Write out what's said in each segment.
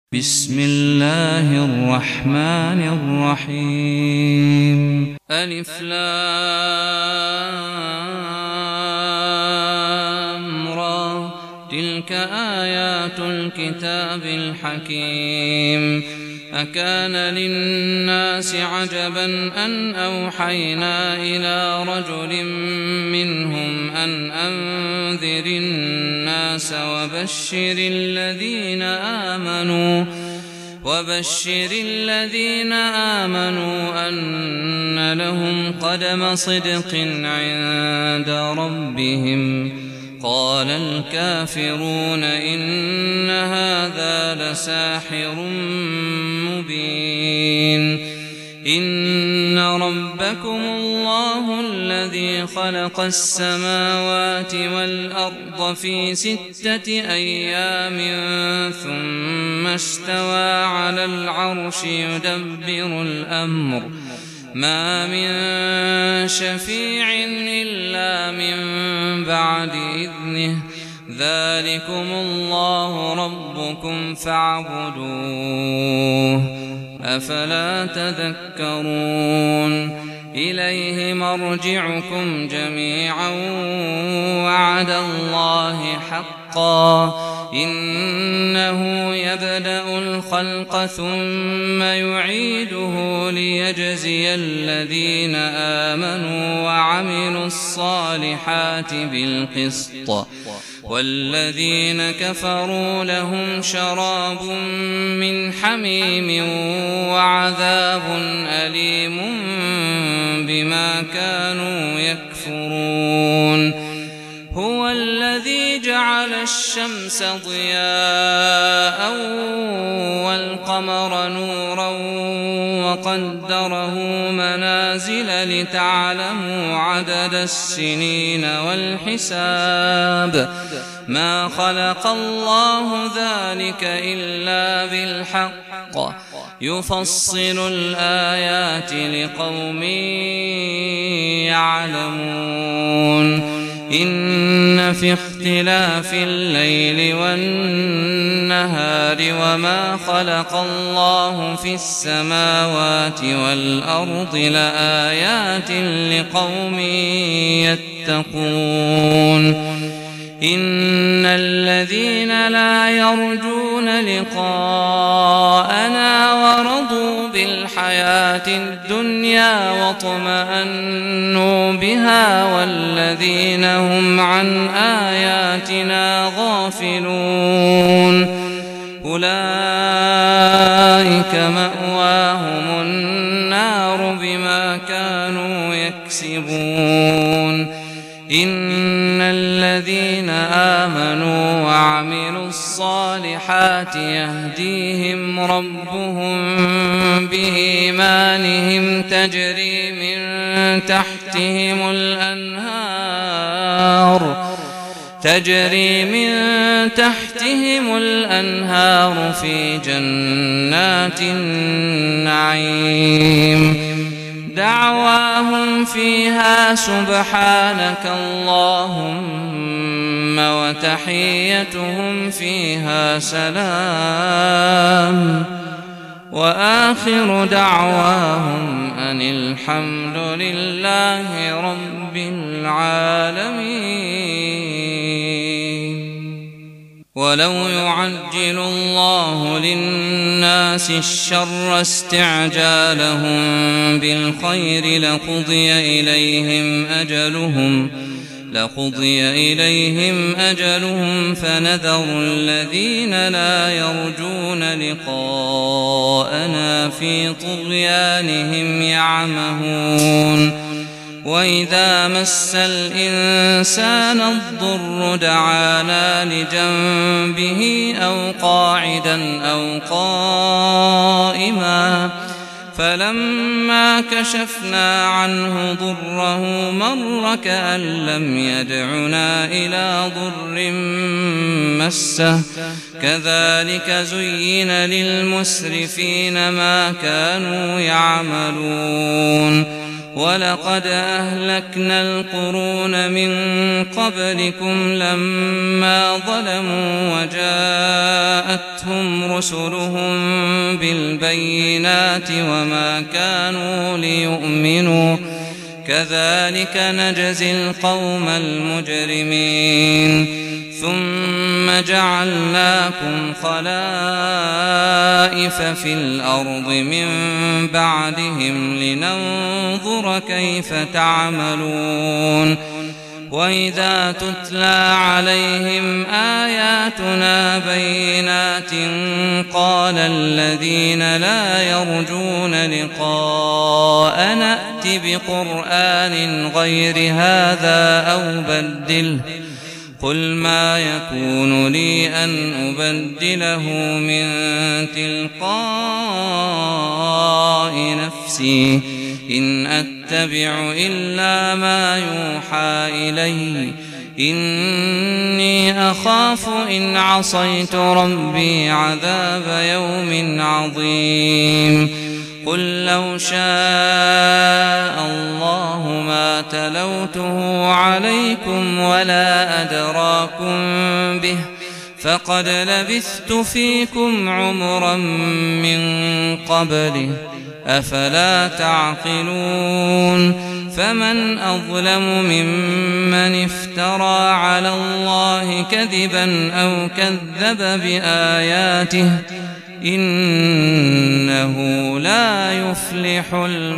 بسم الله الرحمن الرحيم. ألف لام را، تلك آيات الكتاب الحكيم. أكان للناس عجبا أن أوحينا إلى رجل منهم أن أنذر الناس وبشر الذين آمنوا أن لهم قدم صدق عند ربهم. قال الكافرون إن هذا لساحر مبين. إن ربكم الله الذي خلق السماوات والأرض في 6 أيام ثم استوى على العرش يدبر الأمر. ما من شفيع إلا من بعد إذنه. ذلكم الله ربكم فاعبدوه. أفلا تذكرون. إليه مرجعكم جميعا وعد الله حقا. إنه يبدأ الخلق ثم يعيده ليجزي الذين آمنوا وعملوا الصالحات بالقسط، والذين كفروا لهم شراب من حميم وعذاب أليم بما كانوا يكفرون. هو الذي جعل الشمس ضياء والقمر نورا وقدره منازل لتعلموا عدد السنين والحساب. ما خلق الله ذلك إلا بالحق. يفصل الآيات لقوم يعلمون. إن في اختلاف الليل والنهار وما خلق الله في السماوات والأرض لآيات لقوم يتقون. إن الذين لا يرجون لقاءنا ورضوا بالحياة الدنيا واطمأنوا بها والذين هم عن آياتنا غافلون أولئك مأواهم النار بما كانوا يكسبون. إن الذين آمنوا وعملوا الصالحات يهديهم ربهم بإيمانهم تجري من تحتهم الأنهار في جنات النعيم. دعواهم فيها سبحانك اللهم وتحيتهم فيها سلام. وآخر دعواهم أن الحمد لله رب العالمين. ولو يعجل الله للناس الشر استعجالهم بالخير لقضي إليهم أجلهم فنذر الذين لا يرجون لقاءنا في طغيانهم يعمهون. وإذا مس الإنسان الضر دعانا لجنبه أو قاعدا أو قائما فلما كشفنا عنه ضره مر كأن لم يدعنا إلى ضر مسه. كذلك زين للمسرفين ما كانوا يعملون. ولقد أهلكنا القرون من قبلكم لما ظلموا وجاءتهم رسلهم بالبينات وما كانوا ليؤمنوا كذلك نجزي القوم المجرمين ثم جعلناكم خلائف في الأرض من بعدهم لننظر كيف تعملون وإذا تتلى عليهم آياتنا بينات قال الذين لا يرجون لقاءنا ائت بقرآن غير هذا أو بدله قل ما يكون لي أن أبدله من تلقاء نفسي إن أتبع إلا ما يوحى إلي إني أخاف إن عصيت ربي عذاب يوم عظيم قل لو شاء الله ما تلوته عليكم ولا أدراكم به فقد لبثت فيكم عمرا من قبله أفلا تعقلون فمن أظلم ممن افترى على الله كذبا أو كذب بآياته إنه لا يفلح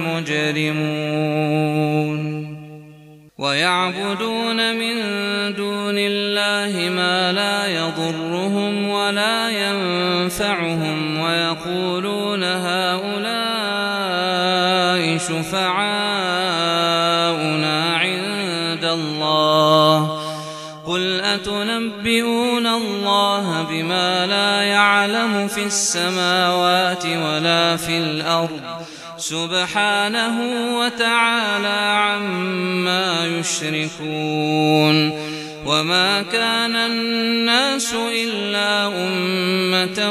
المجرمون ويعبدون من دون الله ما لا يضرهم ولا ينفعهم ويقولون هؤلاء شفعاؤنا عند الله قل أتنبئون الله بما لا يعلم في السماوات ولا في الأرض سبحانه وتعالى عما يشركون وما كان الناس إلا أمة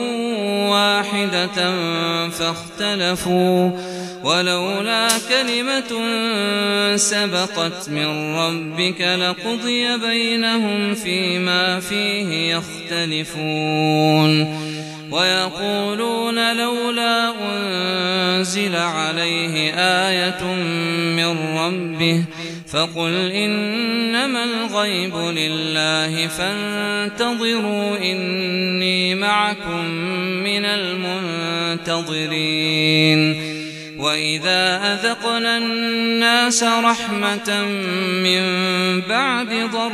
واحدة فاختلفوا ولولا كلمة سبقت من ربك لقضي بينهم فيما فيه يختلفون ويقولون لولا أنزل عليه آية من ربه فقل إنما الغيب لله فانتظروا إني معكم من المنتظرين وإذا أذقنا الناس رحمة من بعد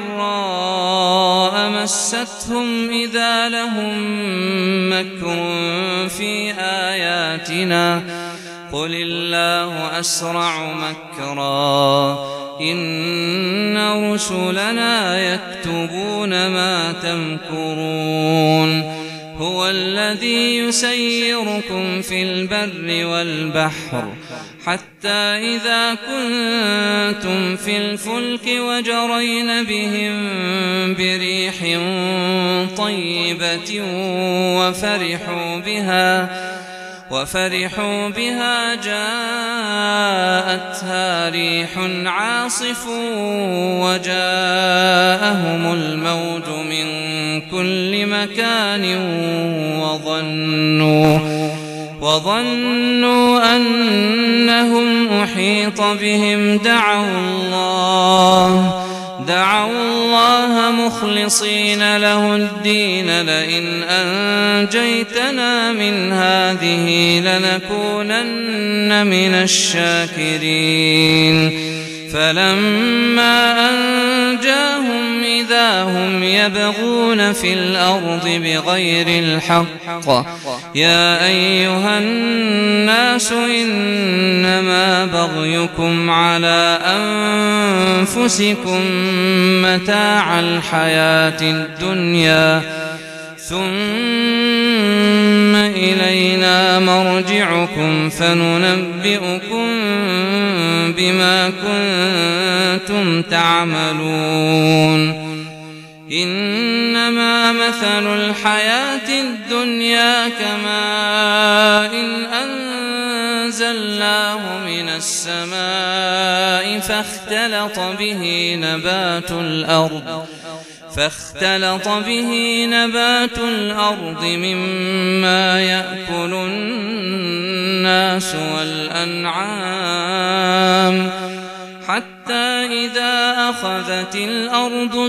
ضراء مستهم إذا لهم مكر في آياتنا قل الله أسرع مكرا إن رسلنا يكتبون ما تمكرون هو الذي يسيركم في البر والبحر حتى إذا كنتم في الفلك وجرين بهم بريح طيبة وفرحوا بها جاءتها ريح عاصف وجاءهم الموج من كل مكان وظنوا أنهم أحيط بهم دعوا الله مخلصين له الدين لئن أنجيتنا من هذه لنكونن من الشاكرين فلما أنجاهم إذا هم يبغون في الأرض بغير الحق يا أيها الناس إنما بغيكم على أنفسكم متاع الحياة الدنيا ثم إلينا مرجعكم فننبئكم بما كنتم تعملون إنما مثل الحياة الدنيا كماء أنزلناه من السماء فاختلط به نبات الأرض مما يأكل الناس والأنعام حتى إذا أخذت الأرض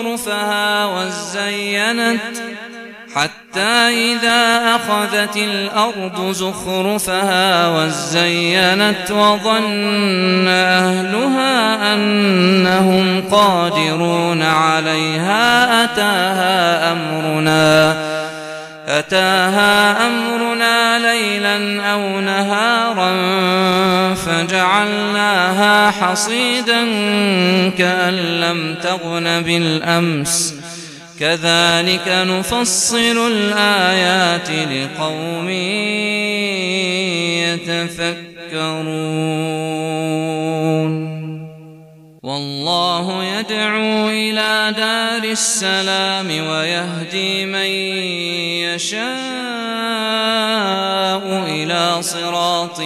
زخرفها وزينت وظن أهلها أنهم قادرون عليها أتاها أمرنا ليلا أو نهارا فجعلناها حصيدا كأن لم تغن بالأمس كذلك نفصل الآيات لقوم يتفكرون والله يدعو إلى دار السلام ويهدي من يشاء إلى صراط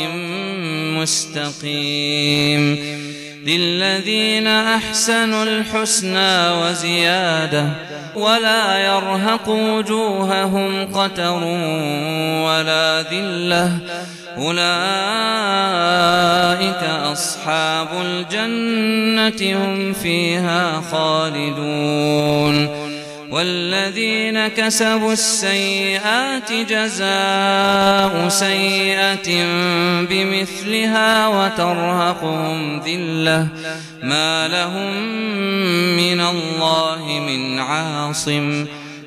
مستقيم للذين أحسنوا الحسنى وزيادة ولا يرهق وجوههم قتر ولا ذلة أولئك أصحاب الجنة هم فيها خالدون والذين كسبوا السيئات جزاء سيئة بمثلها وترهقهم ذلة ما لهم من الله من عاصم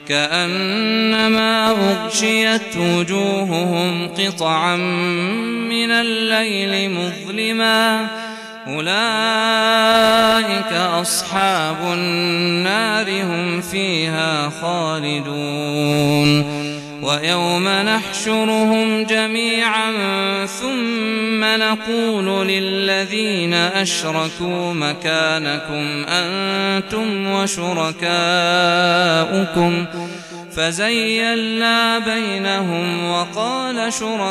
كأنما أغشيت وجوههم قطعا من الليل مظلما أولئك أصحاب النار هم فيها خالدون ويوم نحشرهم جميعا ثم نقول للذين أشركوا مكانكم أنتم وشركاؤكم فزيّلنا بينهم وقال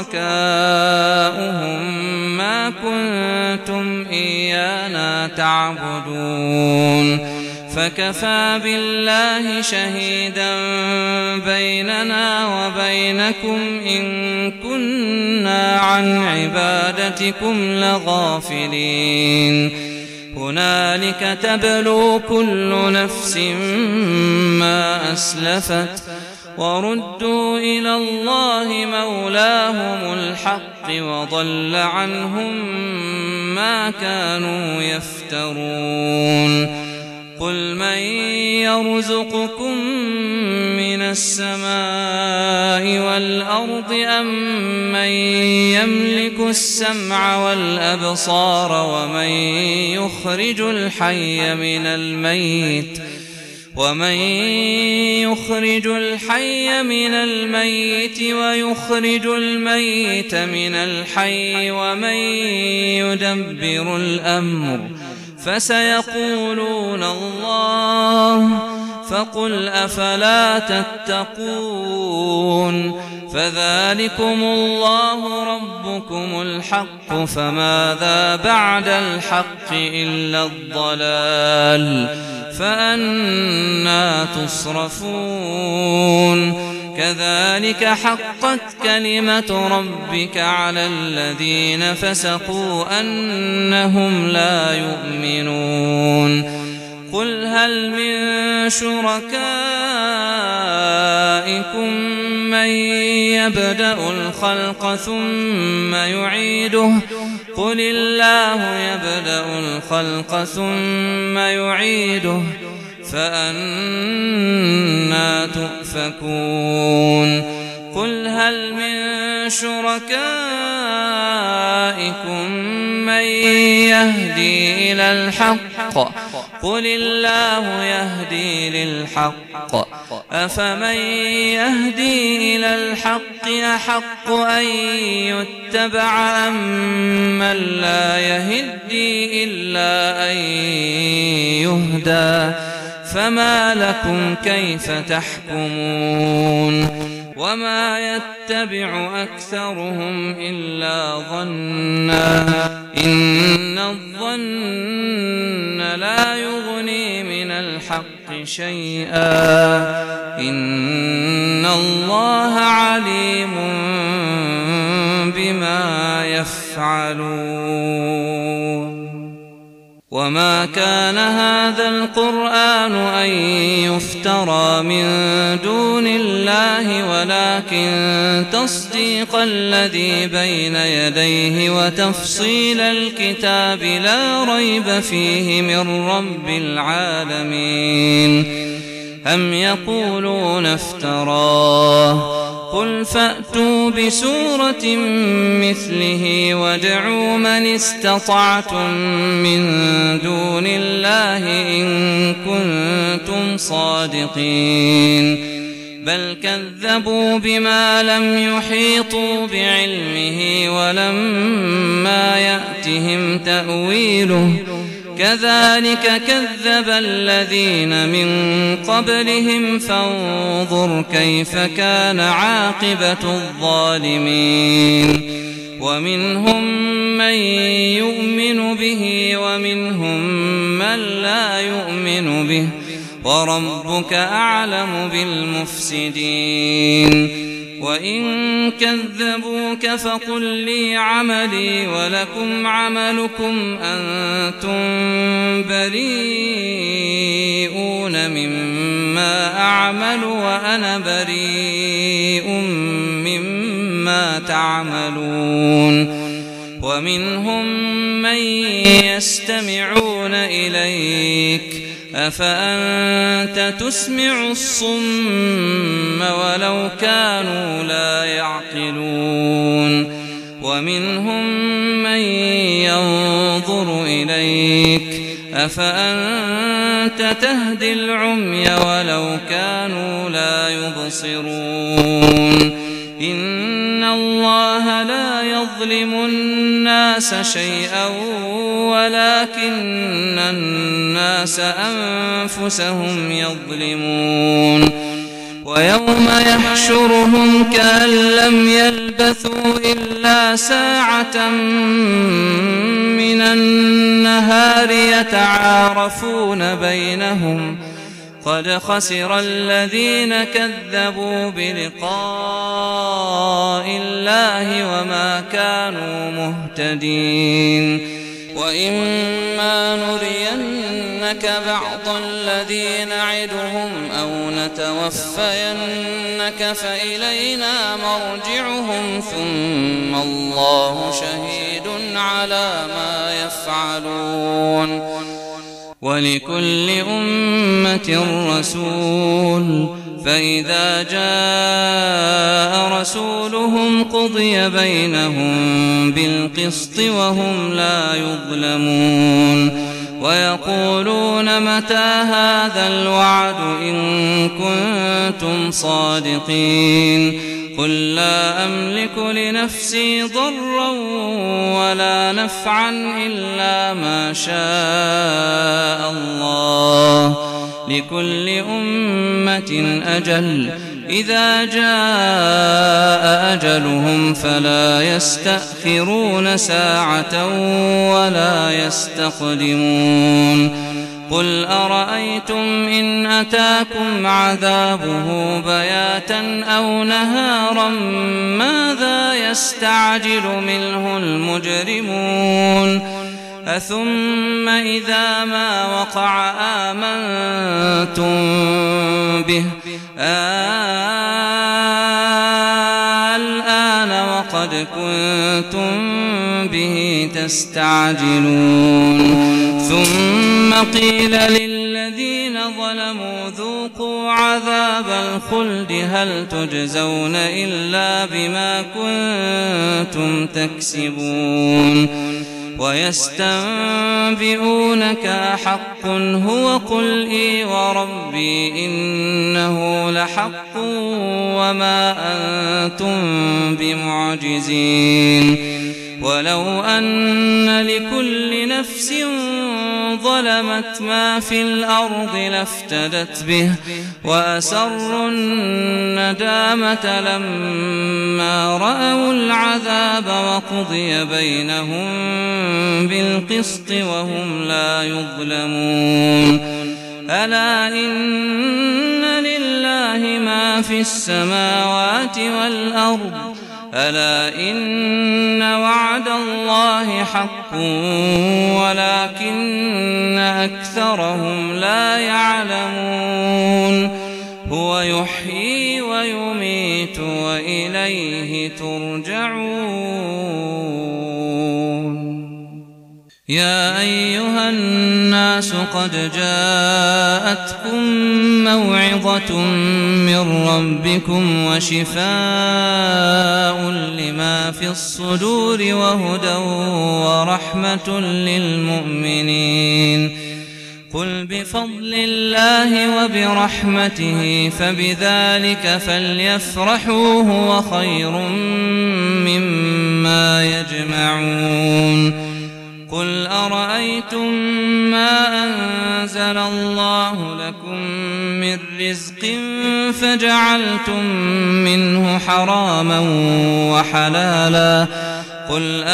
شركاؤهم ما كنتم إيانا تعبدون فكفى بالله شهيدا بيننا وبينكم إن كنا عن عبادتكم لغافلين هنالك تبلو كل نفس ما أسلفت وردوا إلى الله مولاهم الحق وضل عنهم ما كانوا يفترون قل من يرزقكم من السماء والأرض أم من يملك السمع والأبصار ومن يخرج الحي من الميت ويخرج الميت من الحي ومن يدبر الأمر فسيقولون الله فقل أفلا تتقون فذلكم الله ربكم الحق فماذا بعد الحق إلا الضلال فأنى تصرفون كذلك حقت كلمة ربك على الذين فسقوا أنهم لا يؤمنون قل هل من شركائكم من يبدأ الخلق ثم يعيده قل الله يبدأ الخلق ثم يعيده فأنى تؤفكون قل هل من شركائكم من يهدي إلى الحق قل الله يهدي للحق أفمن يهدي إلى الحق أحق أن يتبع أم من لا يهدي إلا أن يهدى فما لكم كيف تحكمون وما يتبع أكثرهم إلا ظنا إن الظن لا يغني من الحق شيئا إن الله عليم بما يفعلون. وما كان هذا القرآن أن يفترى من دون الله ولكن تصديق الذي بين يديه وتفصيل الكتاب لا ريب فيه من رب العالمين. أم يقولون افتراه قل فأتوا بسورة مثله وادعوا من استطعتم من دون الله إن كنتم صادقين بل كذبوا بما لم يحيطوا بعلمه ولما يأتهم تأويله كذلك كذب الذين من قبلهم فانظر كيف كان عاقبة الظالمين. ومنهم من يؤمن به ومنهم من لا يؤمن به وربك أعلم بالمفسدين. وإن كذبوك فقل لي عملي ولكم عملكم أنتم بريئون مما أعمل وأنا بريء مما تعملون. ومنهم من يستمعون إليك أفأنت تسمع الصم ولو كانوا لا يعقلون. ومنهم من ينظر إليك أفأنت تهدي العمي ولو كانوا لا يبصرون. إن الله لا يظلم الناس شيئا ولكن الناس أنفسهم يظلمون. ويوم يحشرهم كأن لم يلبثوا إلا ساعة من النهار يتعارفون بينهم قد خسر الذين كذبوا بلقاء الله وما كانوا مهتدين. وإما نرينك بعض الذي نعدهم أو نتوفينك فإلينا مرجعهم ثم الله شهيد على ما يفعلون. ولكل أمة رسول فإذا جاء رسولهم قضي بينهم بالقسط وهم لا يظلمون. ويقولون متى هذا الوعد إن كنتم صادقين قل لا أملك لنفسي ضرا ولا نفعا إلا ما شاء الله لكل أمة أجل إذا جاء أجلهم فلا يستأخرون ساعة ولا يستقدمون. قل أرأيتم إن أتاكم عذابه بياتا أو نهارا ماذا يستعجل منه المجرمون أثم إذا ما وقع آمنتم به الآن وقد كنتم به تستعجلون ثم قيل للذين ظلموا ذوقوا عذاب الخلد هل تجزون إلا بما كنتم تكسبون ويستنبئونك أحق هو قل إي وربي إنه لحق وما أنتم بمعجزين ولو أن لكل نفس ظلمت ما في الأرض لافتدت به وأسروا الندامة لما رأوا العذاب وقضي بينهم بالقسط وهم لا يظلمون ألا إن لله ما في السماوات والأرض ألا إن وعد الله حق ولكن أكثرهم لا يعلمون هو يحيي ويميت وإليه ترجعون يا أيها الناس قد جاءتكم موعظة من ربكم وشفاء لما في الصدور وهدى ورحمة للمؤمنين قل بفضل الله وبرحمته فبذلك فليفرحوا هو خير مما يجمعون قل أرأيتم ما أنزل الله لكم من رزق فجعلتم منه حراما وحلالا قل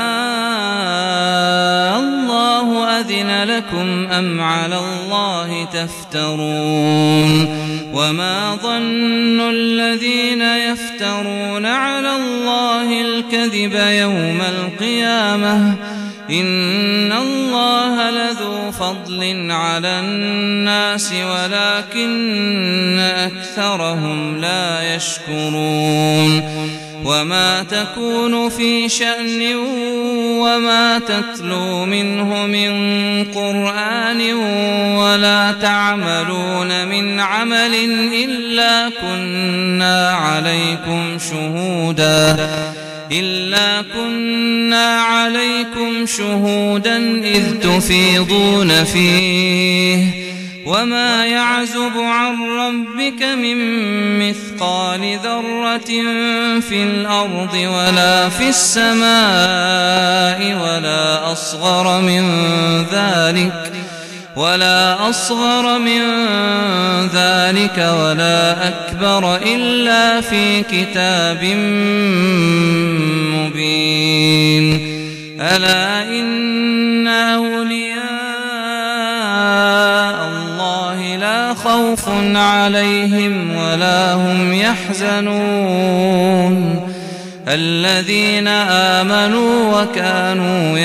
الله أذن لكم أم على الله تفترون وما ظن الذين يفترون على الله الكذب يوم القيامة إن الله لذو فضل على الناس ولكن أكثرهم لا يشكرون وما تكون في شأن وما تتلو منه من قرآن ولا تعملون من عمل إلا كنا عليكم شهودا إذ تفيضون فيه وما يعزب عن ربك من مثقال ذرة في الأرض ولا في السماء ولا أصغر من ذلك ولا أكبر إلا في كتاب مبين ألا إن أولياء الله لا خوف عليهم ولا هم يحزنون الذين آمنوا وكانوا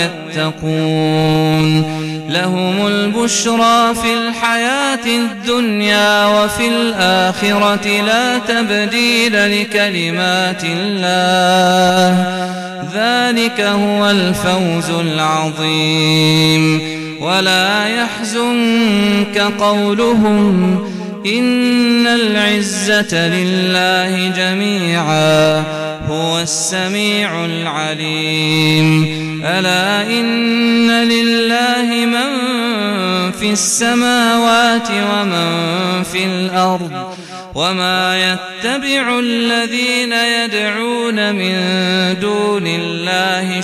يتقون لهم البشرى في الحياة الدنيا وفي الآخرة لا تبديل لكلمات الله ذلك هو الفوز العظيم ولا يحزنك قولهم إن العزة لله جميعا هو السميع العليم ألا إن لله من في السماوات ومن في الأرض وما يتبع الذين يدعون من دون الله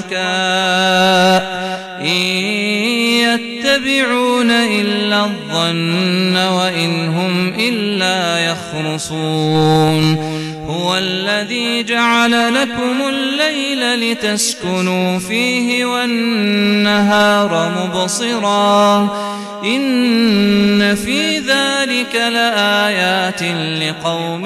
شركاء إن يتبعون إلا الظن وإن هم إلا يخرصون هو الذي جعل لكم الليل لتسكنوا فيه والنهار مبصرا إن في ذلك لآيات لقوم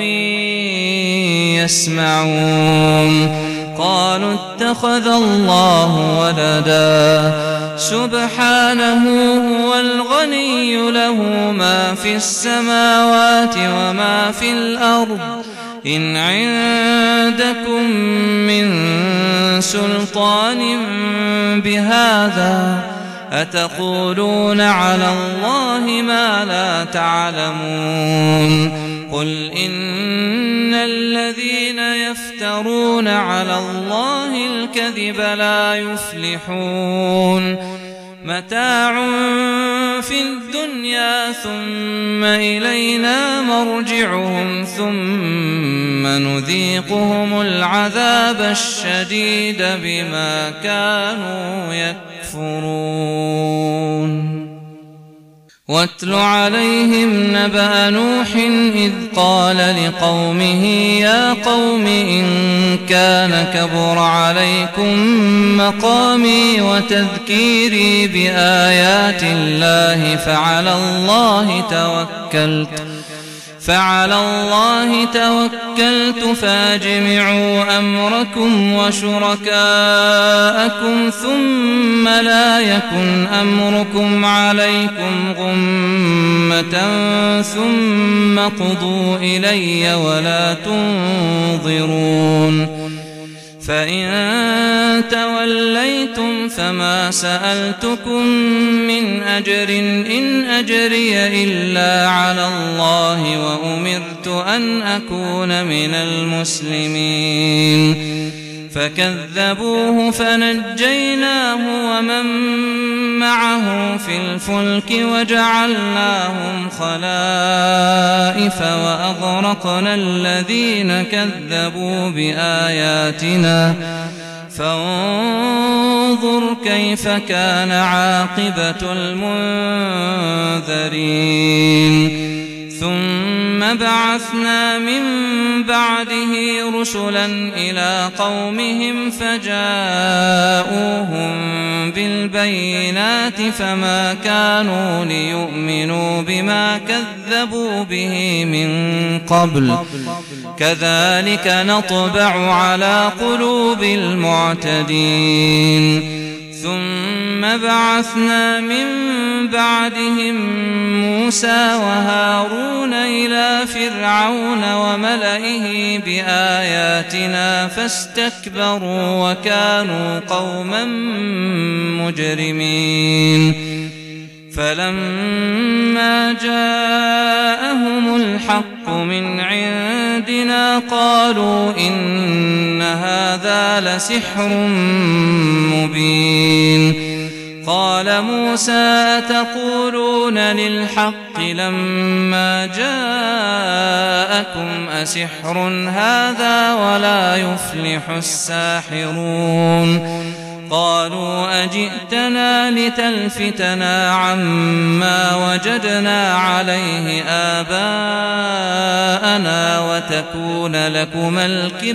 يسمعون قالوا اتخذ الله ولدا سبحانه هو الغني له ما في السماوات وما في الأرض إن عندكم من سلطان بهذا أتقولون على الله ما لا تعلمون قل إن الذين يفترون على الله الكذب لا يفلحون متاع في الدنيا ثم إلينا مرجعهم ثم نذيقهم العذاب الشديد بما كانوا يكفرون. واتل عليهم نبأ نوح إذ قال لقومه يا قوم إن كان كبر عليكم مقامي وتذكيري بآيات الله فعلى الله توكلت فاجمعوا أمركم وشركاءكم ثم لا يكن أمركم عليكم غمة ثم قضوا إلي ولا تنظرون. فإن توليتم فما سألتكم من أجر إن أجري إلا على الله وأمرت أن أكون من المسلمين. فكذبوه فنجيناه ومن معه في الفلك وجعلناهم خلائف وأغرقنا الذين كذبوا بآياتنا فانظر كيف كان عاقبة المنذرين. ثم بعثنا من بعده رسلا إلى قومهم فجاءوهم بالبينات فما كانوا ليؤمنوا بما كذبوا به من قبل كذلك نطبع على قلوب المعتدين. ثم بعثنا من بعدهم موسى وهارون إلى فرعون وملئه بآياتنا فاستكبروا وكانوا قوما مجرمين. فلما جاءهم الحق من عندنا قالوا إن هذا لسحر مبين. قال موسى أتقولون للحق لما جاءكم أسحر هذا ولا يفلح الساحرون. قالوا أجئتنا لتلفتنا عما وجدنا عليه آباءنا وتكون لكما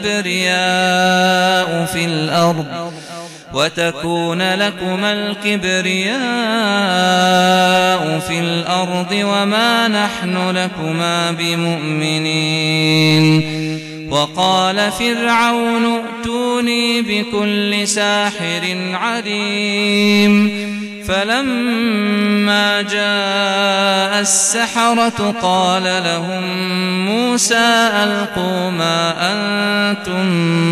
الكبرياء في الأرض وما نحن لكما بمؤمنين. وقال فرعون ائتوني بكل ساحر عليم. فلما جاء السحرة قال لهم موسى ألقوا ما أنتم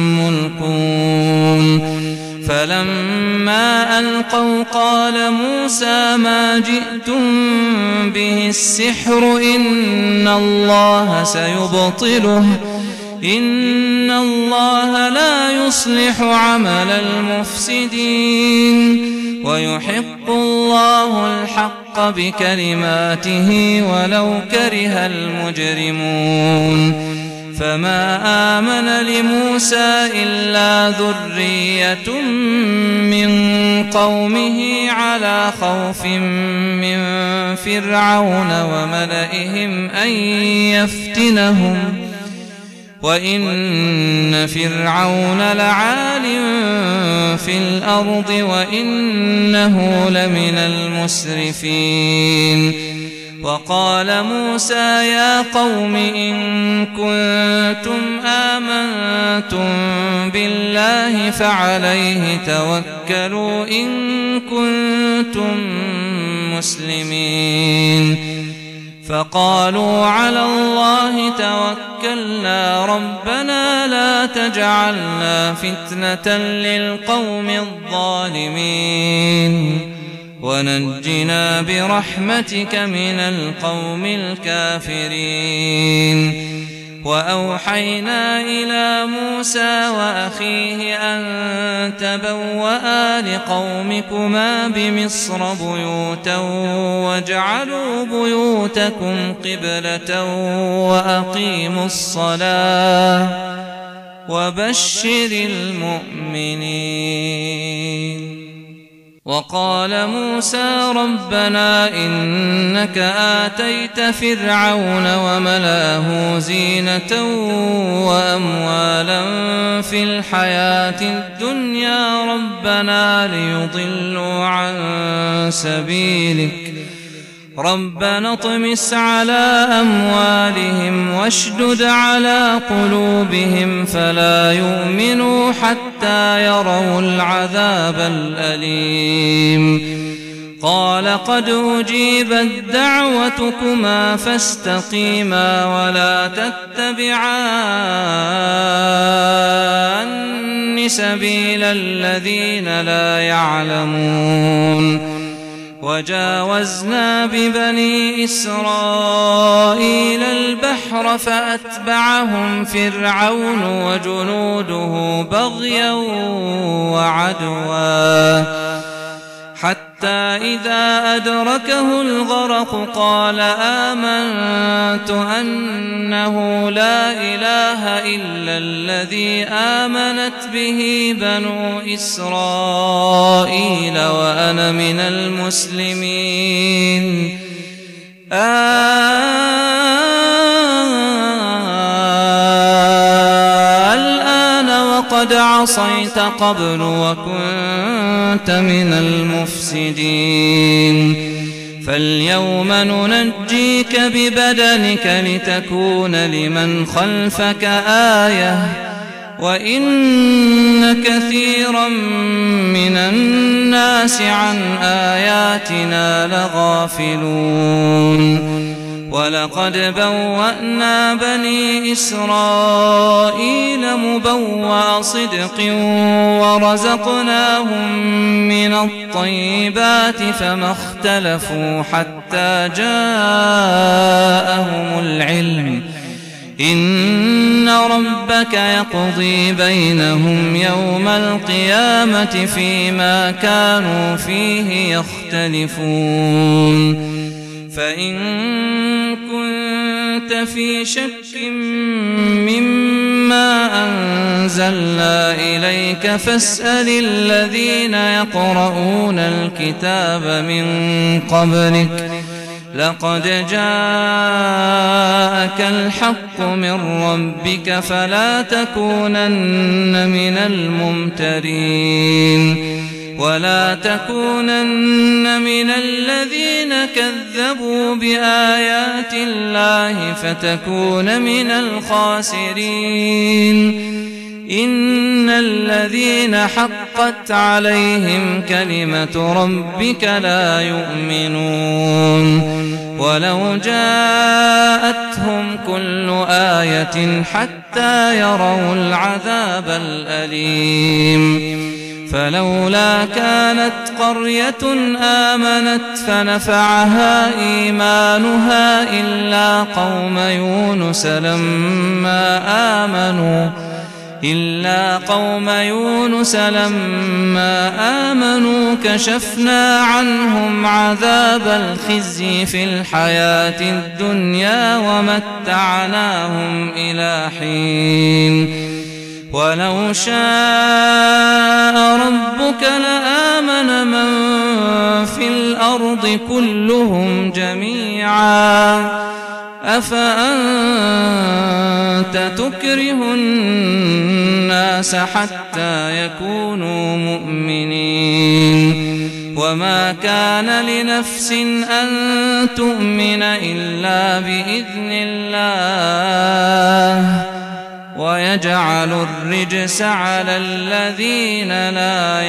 ملقون. فلما ألقوا قال موسى ما جئتم به السحر إن الله سيبطله إن الله لا يصلح عمل المفسدين ويحق الله الحق بكلماته ولو كره المجرمون. فما آمن لموسى إلا ذرية من قومه على خوف من فرعون وملئهم أن يفتنهم وإن فرعون لعال في الأرض وإنه لمن المسرفين. وقال موسى يا قوم إن كنتم آمنتم بالله فعليه توكلوا إن كنتم مسلمين. فقالوا على الله توكلنا ربنا لا تجعلنا فتنة للقوم الظالمين ونجنا برحمتك من القوم الكافرين. وأوحينا إلى موسى وأخيه أن تبوأ لقومكما بمصر بيوتا واجعلوا بيوتكم قبلة وأقيموا الصلاة وبشر المؤمنين. وقال موسى ربنا إنك آتيت فرعون وملأه زينة وأموالا في الحياة الدنيا ربنا ليضلوا عن سبيلك ربنا اطمس على أموالهم واشدد على قلوبهم فلا يؤمنوا حتى يروا العذاب الأليم. قال قد أجيبت دعوتكما فاستقيما ولا تتبعان سبيل الذين لا يعلمون. وجاوزنا ببني إسرائيل البحر فأتبعهم فرعون وجنوده بغيا وعدوا حتى إذا أدركه الغرق قال آمنت أنه لا إله إلا الذي آمنت به بنو إسرائيل وأنا من المسلمين. الآن وقد عصيت قبل وكنت من المفسدين. فاليوم ننجيك ببدنك لتكون لمن خلفك آية وإن كثيرا من الناس عن آياتنا لغافلون. ولقد بوأنا بني إسرائيل مبوأ صدق ورزقناهم من الطيبات فما اختلفوا حتى جاءهم العلم. إن ربك يقضي بينهم يوم القيامة فيما كانوا فيه يختلفون. فإن كنت في شك مما أنزلنا إليك فاسأل الذين يقرؤون الكتاب من قبلك لقد جاءك الحق من ربك فلا تكونن من الممترين. ولا تكونن من الذين كذبوا بآيات الله فتكون من الخاسرين. إن الذين حقت عليهم كلمة ربك لا يؤمنون. ولو جاءتهم كل آية حتى يروا العذاب الأليم. فلولا كانت قرية آمنت فنفعها إيمانها إلا قوم يونس لما آمنوا كشفنا عنهم عذاب الخزي في الحياة الدنيا ومتعناهم إلى حين. ولو شاء ربك لآمن من في الأرض كلهم جميعا أفأنت تكره الناس حتى يكونوا مؤمنين. وما كان لنفس أن تؤمن إلا بإذن الله ويجعل الرجس على الذين لا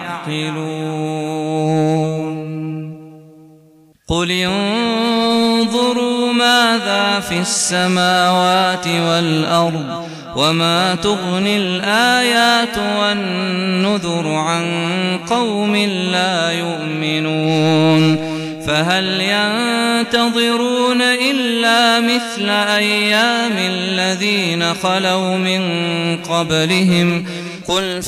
يعقلون. قل انظروا ماذا في السماوات والأرض وما تغني الآيات والنذر عن قوم لا يؤمنون. فهل ينتظرون إلا مثل مثل أيام الذين خلوا من قبلهم قل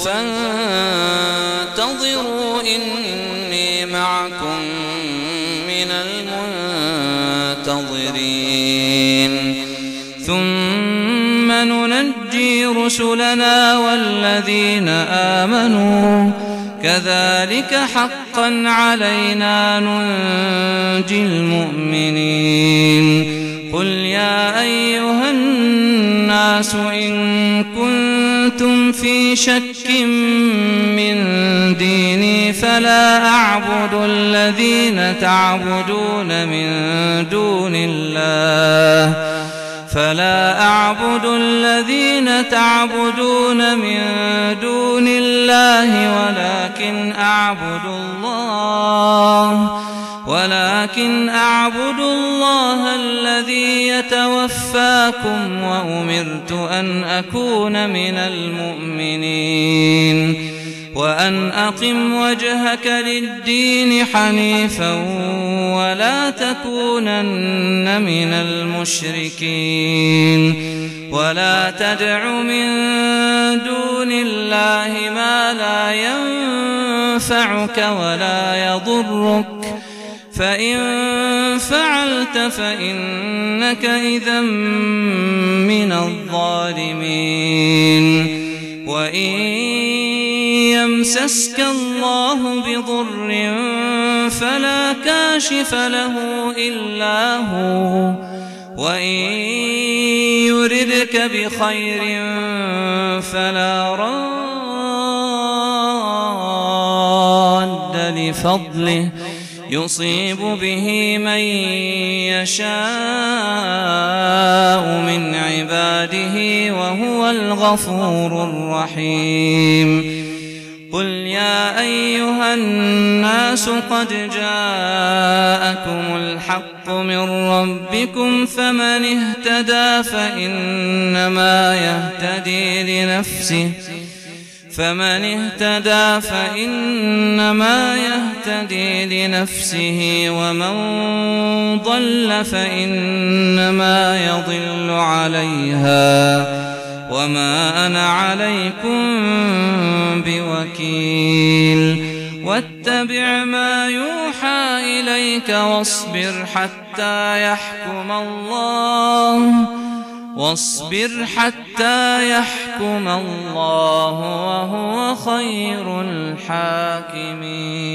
فانتظروا إني معكم من المنتظرين ثم ننجي رسلنا والذين آمنوا كذلك حقا علينا ننجي المؤمنين قل يا أيها الناس إن كنتم في شك من ديني فلا أعبد الذين تعبدون من دون الله ولكن أعبد الله الذي يتوفاكم وأمرت أن أكون من المؤمنين وأن أقم وجهك للدين حنيفا ولا تكونن من المشركين ولا تدع من دون الله ما لا ينفعك ولا يضرك فإن فعلت فإنك إذا من الظالمين وإن يمسسك الله بضر فلا كاشف له إلا هو وإن يردك بخير فلا راد لفضله يصيب به من يشاء من عباده وهو الغفور الرحيم قل يا أيها الناس قد جاءكم الحق من ربكم فمن اهتدى فإنما يهتدي لنفسه ومن ضل فإنما يضل عليها وما أنا عليكم بوكيل واتبع ما يوحى إليك واصبر حتى يحكم الله وهو خير الحاكمين.